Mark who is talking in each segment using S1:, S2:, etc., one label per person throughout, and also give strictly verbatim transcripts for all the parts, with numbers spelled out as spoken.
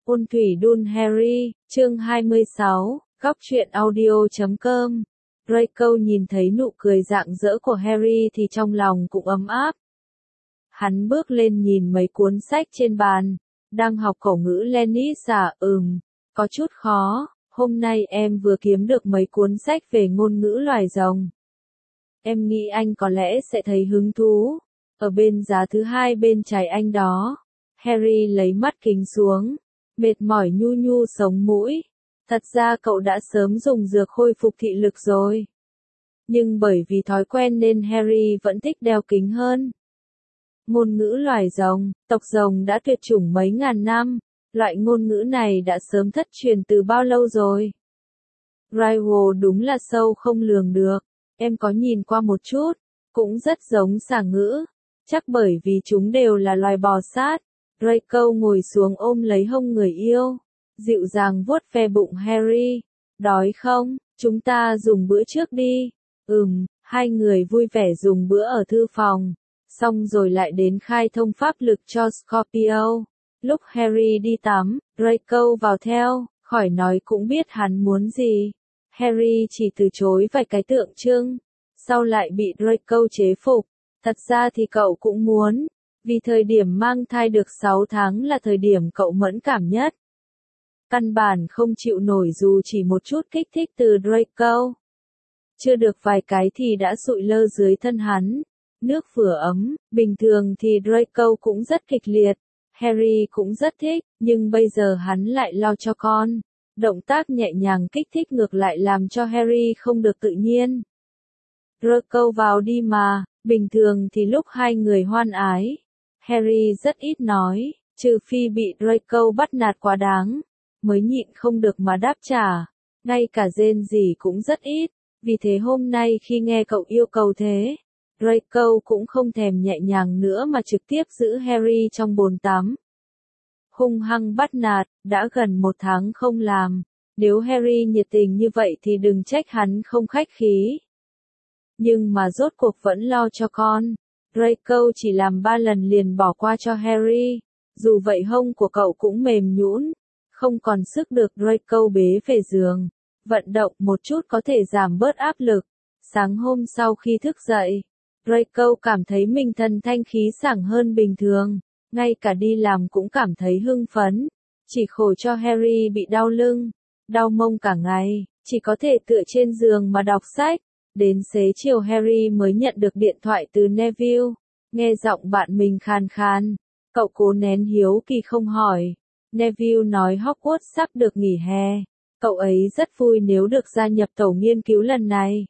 S1: Ôn thủy đun Harry, chương hai mươi sáu, góc truyện audio chấm com. Draco nhìn thấy nụ cười rạng rỡ của Harry thì trong lòng cũng ấm áp. Hắn bước lên nhìn mấy cuốn sách trên bàn, đang học khẩu ngữ Lennis à, ừm, có chút khó, hôm nay em vừa kiếm được mấy cuốn sách về ngôn ngữ loài rồng. Em nghĩ anh có lẽ sẽ thấy hứng thú, ở bên giá thứ hai bên trái anh đó. Harry lấy mắt kính xuống, mệt mỏi nhu nhu sống mũi. Thật ra cậu đã sớm dùng dược khôi phục thị lực rồi. Nhưng bởi vì thói quen nên Harry vẫn thích đeo kính hơn. Ngôn ngữ loài rồng, tộc rồng đã tuyệt chủng mấy ngàn năm, loại ngôn ngữ này đã sớm thất truyền từ bao lâu rồi. Rival đúng là sâu không lường được, em có nhìn qua một chút, cũng rất giống xả ngữ, chắc bởi vì chúng đều là loài bò sát. Draco ngồi xuống ôm lấy hông người yêu, dịu dàng vuốt ve bụng Harry. Đói không? Chúng ta dùng bữa trước đi. Ừm, hai người vui vẻ dùng bữa ở thư phòng, xong rồi lại đến khai thông pháp lực cho Scorpio. Lúc Harry đi tắm, Draco vào theo, khỏi nói cũng biết hắn muốn gì. Harry chỉ từ chối vài cái tượng trưng, sau lại bị Draco chế phục. Thật ra thì cậu cũng muốn. Vì thời điểm mang thai được sáu tháng là thời điểm cậu mẫn cảm nhất. Căn bản không chịu nổi dù chỉ một chút kích thích từ Draco. Chưa được vài cái thì đã sụi lơ dưới thân hắn. Nước vừa ấm, bình thường thì Draco cũng rất kịch liệt. Harry cũng rất thích, nhưng bây giờ hắn lại lo cho con. Động tác nhẹ nhàng kích thích ngược lại làm cho Harry không được tự nhiên. Draco vào đi mà, bình thường thì lúc hai người hoan ái. Harry rất ít nói, trừ phi bị Draco bắt nạt quá đáng, mới nhịn không được mà đáp trả, ngay cả rên gì cũng rất ít, vì thế hôm nay khi nghe cậu yêu cầu thế, Draco cũng không thèm nhẹ nhàng nữa mà trực tiếp giữ Harry trong bồn tắm. Hung hăng bắt nạt, đã gần một tháng không làm, nếu Harry nhiệt tình như vậy thì đừng trách hắn không khách khí. Nhưng mà rốt cuộc vẫn lo cho con. Draco chỉ làm ba lần liền bỏ qua cho Harry, dù vậy hông của cậu cũng mềm nhũn, không còn sức được Draco bế về giường. Vận động một chút có thể giảm bớt áp lực. Sáng hôm sau khi thức dậy, Draco cảm thấy mình thần thanh khí sảng hơn bình thường, ngay cả đi làm cũng cảm thấy hưng phấn. Chỉ khổ cho Harry bị đau lưng, đau mông cả ngày, chỉ có thể tựa trên giường mà đọc sách. Đến xế chiều Harry mới nhận được điện thoại từ Neville, nghe giọng bạn mình khàn khàn. Cậu cố nén hiếu kỳ không hỏi. Neville nói Hogwarts sắp được nghỉ hè. Cậu ấy rất vui nếu được gia nhập tổ nghiên cứu lần này.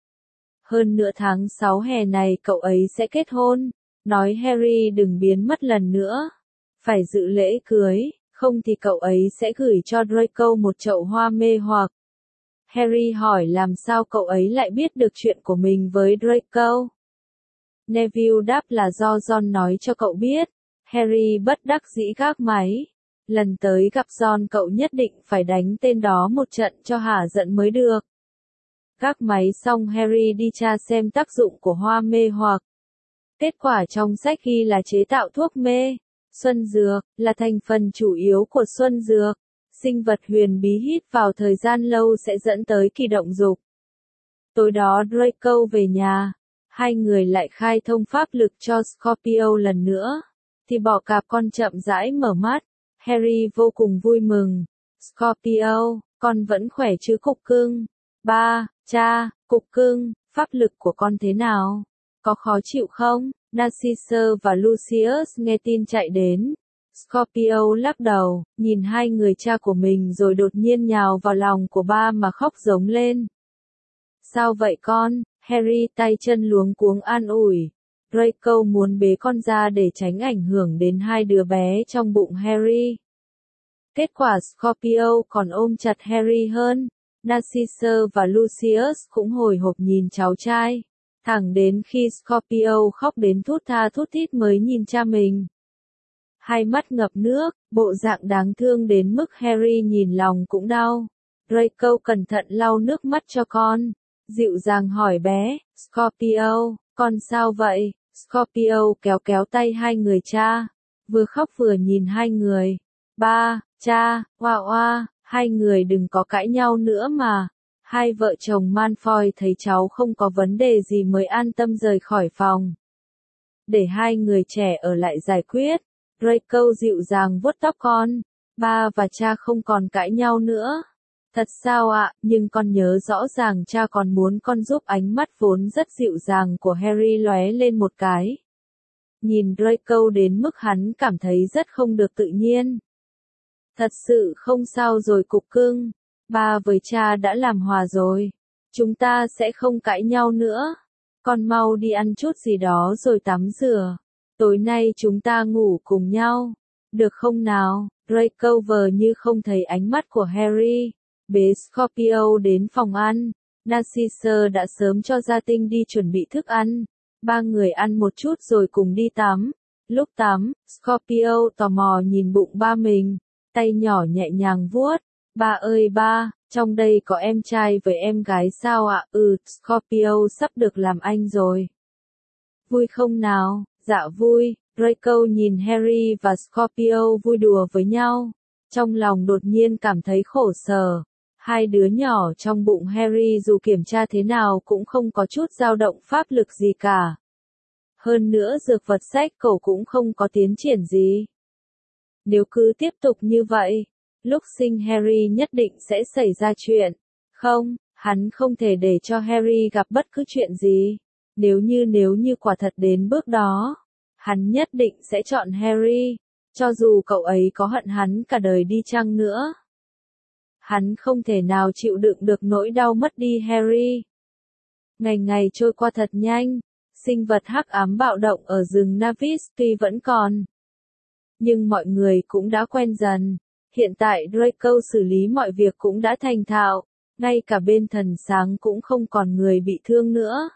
S1: Hơn nửa tháng sáu hè này cậu ấy sẽ kết hôn. Nói Harry đừng biến mất lần nữa. Phải dự lễ cưới, không thì cậu ấy sẽ gửi cho Draco một chậu hoa mê hoặc. Harry hỏi làm sao cậu ấy lại biết được chuyện của mình với Draco. Neville đáp là do Ron nói cho cậu biết. Harry bất đắc dĩ gác máy. Lần tới gặp Ron cậu nhất định phải đánh tên đó một trận cho hả giận mới được. Gác máy xong Harry đi tra xem tác dụng của hoa mê hoặc. Kết quả trong sách ghi là chế tạo thuốc mê. Xuân dược là thành phần chủ yếu của xuân dược. Sinh vật huyền bí hít vào thời gian lâu sẽ dẫn tới kỳ động dục. Tối đó Draco về nhà, hai người lại khai thông pháp lực cho Scorpio lần nữa, thì bọ cạp con chậm rãi mở mắt. Harry vô cùng vui mừng. Scorpio, con vẫn khỏe chứ cục cưng? Ba, cha, cục cưng, pháp lực của con thế nào? Có khó chịu không? Narcissus và Lucius nghe tin chạy đến. Scorpio lắc đầu, nhìn hai người cha của mình rồi đột nhiên nhào vào lòng của ba mà khóc giống lên. Sao vậy con? Harry tay chân luống cuống an ủi. Draco muốn bế con ra để tránh ảnh hưởng đến hai đứa bé trong bụng Harry. Kết quả Scorpio còn ôm chặt Harry hơn. Narcissus và Lucius cũng hồi hộp nhìn cháu trai. Thẳng đến khi Scorpio khóc đến thút tha thút thít mới nhìn cha mình. Hai mắt ngập nước, bộ dạng đáng thương đến mức Harry nhìn lòng cũng đau. Draco cẩn thận lau nước mắt cho con. Dịu dàng hỏi bé, Scorpio, con sao vậy? Scorpio kéo kéo tay hai người cha. Vừa khóc vừa nhìn hai người. Ba, Cha, oa oa, hai người đừng có cãi nhau nữa mà. Hai vợ chồng Malfoy thấy cháu không có vấn đề gì mới an tâm rời khỏi phòng. Để hai người trẻ ở lại giải quyết. Draco dịu dàng vuốt tóc con. Ba và cha không còn cãi nhau nữa. Thật sao ạ, nhưng con nhớ rõ ràng cha còn muốn con giúp. Ánh mắt vốn rất dịu dàng của Harry lóe lên một cái. Nhìn Draco đến mức hắn cảm thấy rất không được tự nhiên. Thật sự không sao rồi cục cưng. Ba với cha đã làm hòa rồi. Chúng ta sẽ không cãi nhau nữa. Con mau đi ăn chút gì đó rồi tắm rửa. Tối nay chúng ta ngủ cùng nhau. Được không nào? Draco vờ như không thấy ánh mắt của Harry. Bế Scorpio đến phòng ăn. Narcissa đã sớm cho Gia Tinh đi chuẩn bị thức ăn. Ba người ăn một chút rồi cùng đi tắm. Lúc tắm, Scorpio tò mò nhìn bụng ba mình. Tay nhỏ nhẹ nhàng vuốt. Ba ơi ba, trong đây có em trai với em gái sao ạ? Ừ, Scorpio sắp được làm anh rồi. Vui không nào? Dạ vui. Draco nhìn Harry và Scorpio vui đùa với nhau. Trong lòng đột nhiên cảm thấy khổ sở. Hai đứa nhỏ trong bụng Harry dù kiểm tra thế nào cũng không có chút dao động pháp lực gì cả. Hơn nữa dược vật sách cổ cũng không có tiến triển gì. Nếu cứ tiếp tục như vậy, lúc sinh Harry nhất định sẽ xảy ra chuyện. Không, hắn không thể để cho Harry gặp bất cứ chuyện gì. Nếu như nếu như quả thật đến bước đó, hắn nhất định sẽ chọn Harry, cho dù cậu ấy có hận hắn cả đời đi chăng nữa. Hắn không thể nào chịu đựng được nỗi đau mất đi Harry. Ngày ngày trôi qua thật nhanh, sinh vật hắc ám bạo động ở rừng Navis tuy vẫn còn. Nhưng mọi người cũng đã quen dần. Hiện tại Draco xử lý mọi việc cũng đã thành thạo, ngay cả bên thần sáng cũng không còn người bị thương nữa.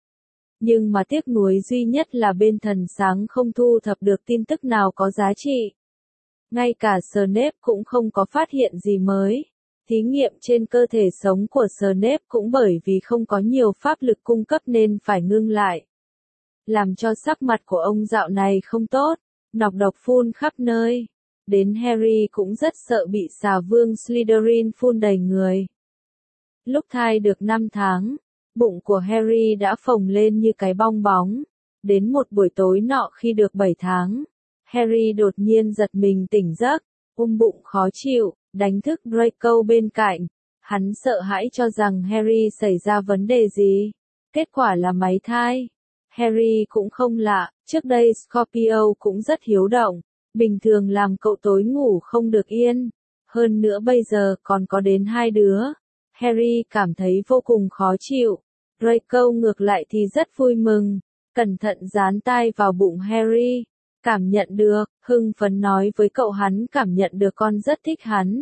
S1: Nhưng mà tiếc nuối duy nhất là bên thần sáng không thu thập được tin tức nào có giá trị. Ngay cả Snape cũng không có phát hiện gì mới. Thí nghiệm trên cơ thể sống của Snape cũng bởi vì không có nhiều pháp lực cung cấp nên phải ngưng lại. Làm cho sắc mặt của ông dạo này không tốt, nọc độc phun khắp nơi. Đến Harry cũng rất sợ bị xà vương Slytherin phun đầy người. Lúc thai được năm tháng, bụng của Harry đã phồng lên như cái bong bóng. Đến một buổi tối nọ khi được bảy tháng, Harry đột nhiên giật mình tỉnh giấc, ôm bụng khó chịu, đánh thức Draco bên cạnh. Hắn sợ hãi cho rằng Harry xảy ra vấn đề gì. Kết quả là máy thai. Harry cũng không lạ, trước đây Scorpio cũng rất hiếu động, bình thường làm cậu tối ngủ không được yên. Hơn nữa bây giờ còn có đến hai đứa. Harry cảm thấy vô cùng khó chịu. Draco ngược lại thì rất vui mừng, cẩn thận dán tai vào bụng Harry. Cảm nhận được, hưng phấn nói với cậu hắn cảm nhận được con rất thích hắn.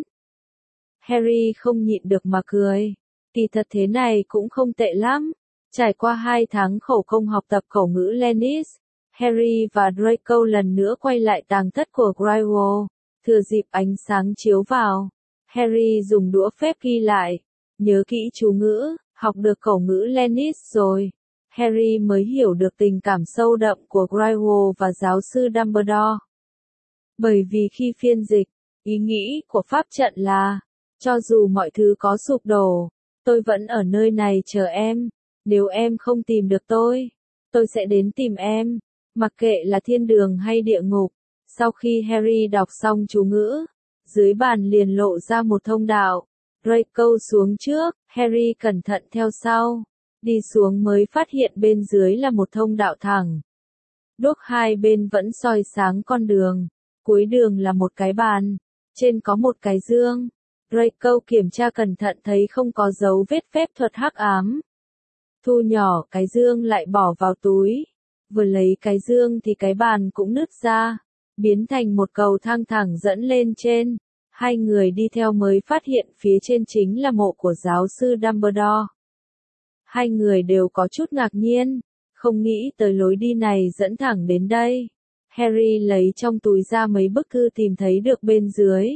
S1: Harry không nhịn được mà cười. Kỳ thật thế này cũng không tệ lắm. Trải qua hai tháng khổ công học tập khẩu ngữ Lennis, Harry và Draco lần nữa quay lại tàng thất của Gryffindor. Thừa dịp ánh sáng chiếu vào, Harry dùng đũa phép ghi lại. Nhớ kỹ chú ngữ, học được khẩu ngữ Lennis rồi. Harry mới hiểu được tình cảm sâu đậm của Gryffindor và giáo sư Dumbledore. Bởi vì khi phiên dịch, ý nghĩ của pháp trận là, cho dù mọi thứ có sụp đổ, tôi vẫn ở nơi này chờ em. Nếu em không tìm được tôi, tôi sẽ đến tìm em, mặc kệ là thiên đường hay địa ngục. Sau khi Harry đọc xong chú ngữ, dưới bàn liền lộ ra một thông đạo. Draco xuống trước, Harry cẩn thận theo sau. Đi xuống mới phát hiện bên dưới là một thông đạo thẳng. Đuốc hai bên vẫn soi sáng con đường. Cuối đường là một cái bàn. Trên có một cái dương. Draco kiểm tra cẩn thận thấy không có dấu vết phép thuật hắc ám. Thu nhỏ cái dương lại bỏ vào túi. Vừa lấy cái dương thì cái bàn cũng nứt ra. Biến thành một cầu thang thẳng dẫn lên trên. Hai người đi theo mới phát hiện phía trên chính là mộ của giáo sư Dumbledore. Hai người đều có chút ngạc nhiên, không nghĩ tới lối đi này dẫn thẳng đến đây. Harry lấy trong túi ra mấy bức thư tìm thấy được bên dưới.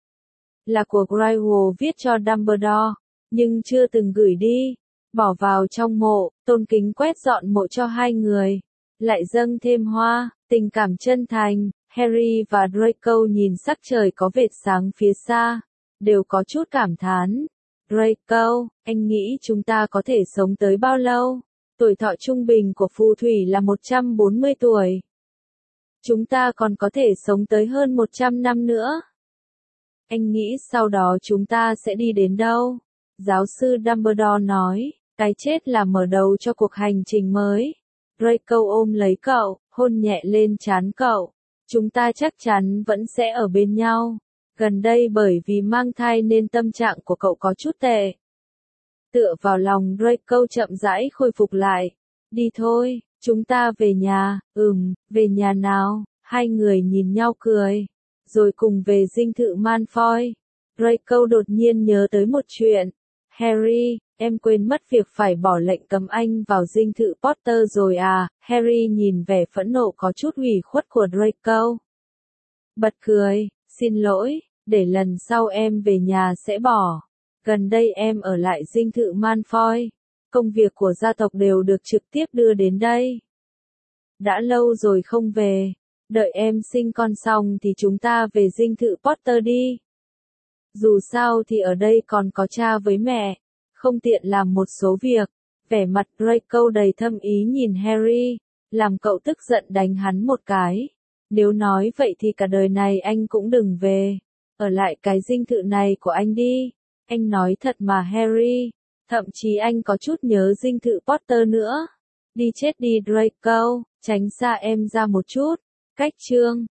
S1: Là của Gryffindor viết cho Dumbledore, nhưng chưa từng gửi đi. Bỏ vào trong mộ, tôn kính quét dọn mộ cho hai người. Lại dâng thêm hoa, tình cảm chân thành. Harry và Draco nhìn sắc trời có vệt sáng phía xa, đều có chút cảm thán. Draco, anh nghĩ chúng ta có thể sống tới bao lâu? Tuổi thọ trung bình của phù thủy là một trăm bốn mươi tuổi. Chúng ta còn có thể sống tới hơn một trăm năm nữa. Anh nghĩ sau đó chúng ta sẽ đi đến đâu? Giáo sư Dumbledore nói, cái chết là mở đầu cho cuộc hành trình mới. Draco ôm lấy cậu, hôn nhẹ lên trán cậu. Chúng ta chắc chắn vẫn sẽ ở bên nhau. Gần đây bởi vì mang thai nên tâm trạng của cậu có chút tệ. Tựa vào lòng Draco chậm rãi khôi phục lại. Đi thôi, chúng ta về nhà. Ừm, về nhà nào? Hai người nhìn nhau cười. Rồi cùng về dinh thự Malfoy. Draco đột nhiên nhớ tới một chuyện. Harry, em quên mất việc phải bỏ lệnh cấm anh vào dinh thự Potter rồi à? Harry nhìn vẻ phẫn nộ có chút ủy khuất của Draco. Bật cười, xin lỗi, để lần sau em về nhà sẽ bỏ. Gần đây em ở lại dinh thự Malfoy. Công việc của gia tộc đều được trực tiếp đưa đến đây. Đã lâu rồi không về. Đợi em sinh con xong thì chúng ta về dinh thự Potter đi. Dù sao thì ở đây còn có cha với mẹ. Không tiện làm một số việc. Vẻ mặt Draco đầy thâm ý nhìn Harry. Làm cậu tức giận đánh hắn một cái. Nếu nói vậy thì cả đời này anh cũng đừng về. Ở lại cái dinh thự này của anh đi. Anh nói thật mà Harry. Thậm chí anh có chút nhớ dinh thự Potter nữa. Đi chết đi Draco, tránh xa em ra một chút. Cách chương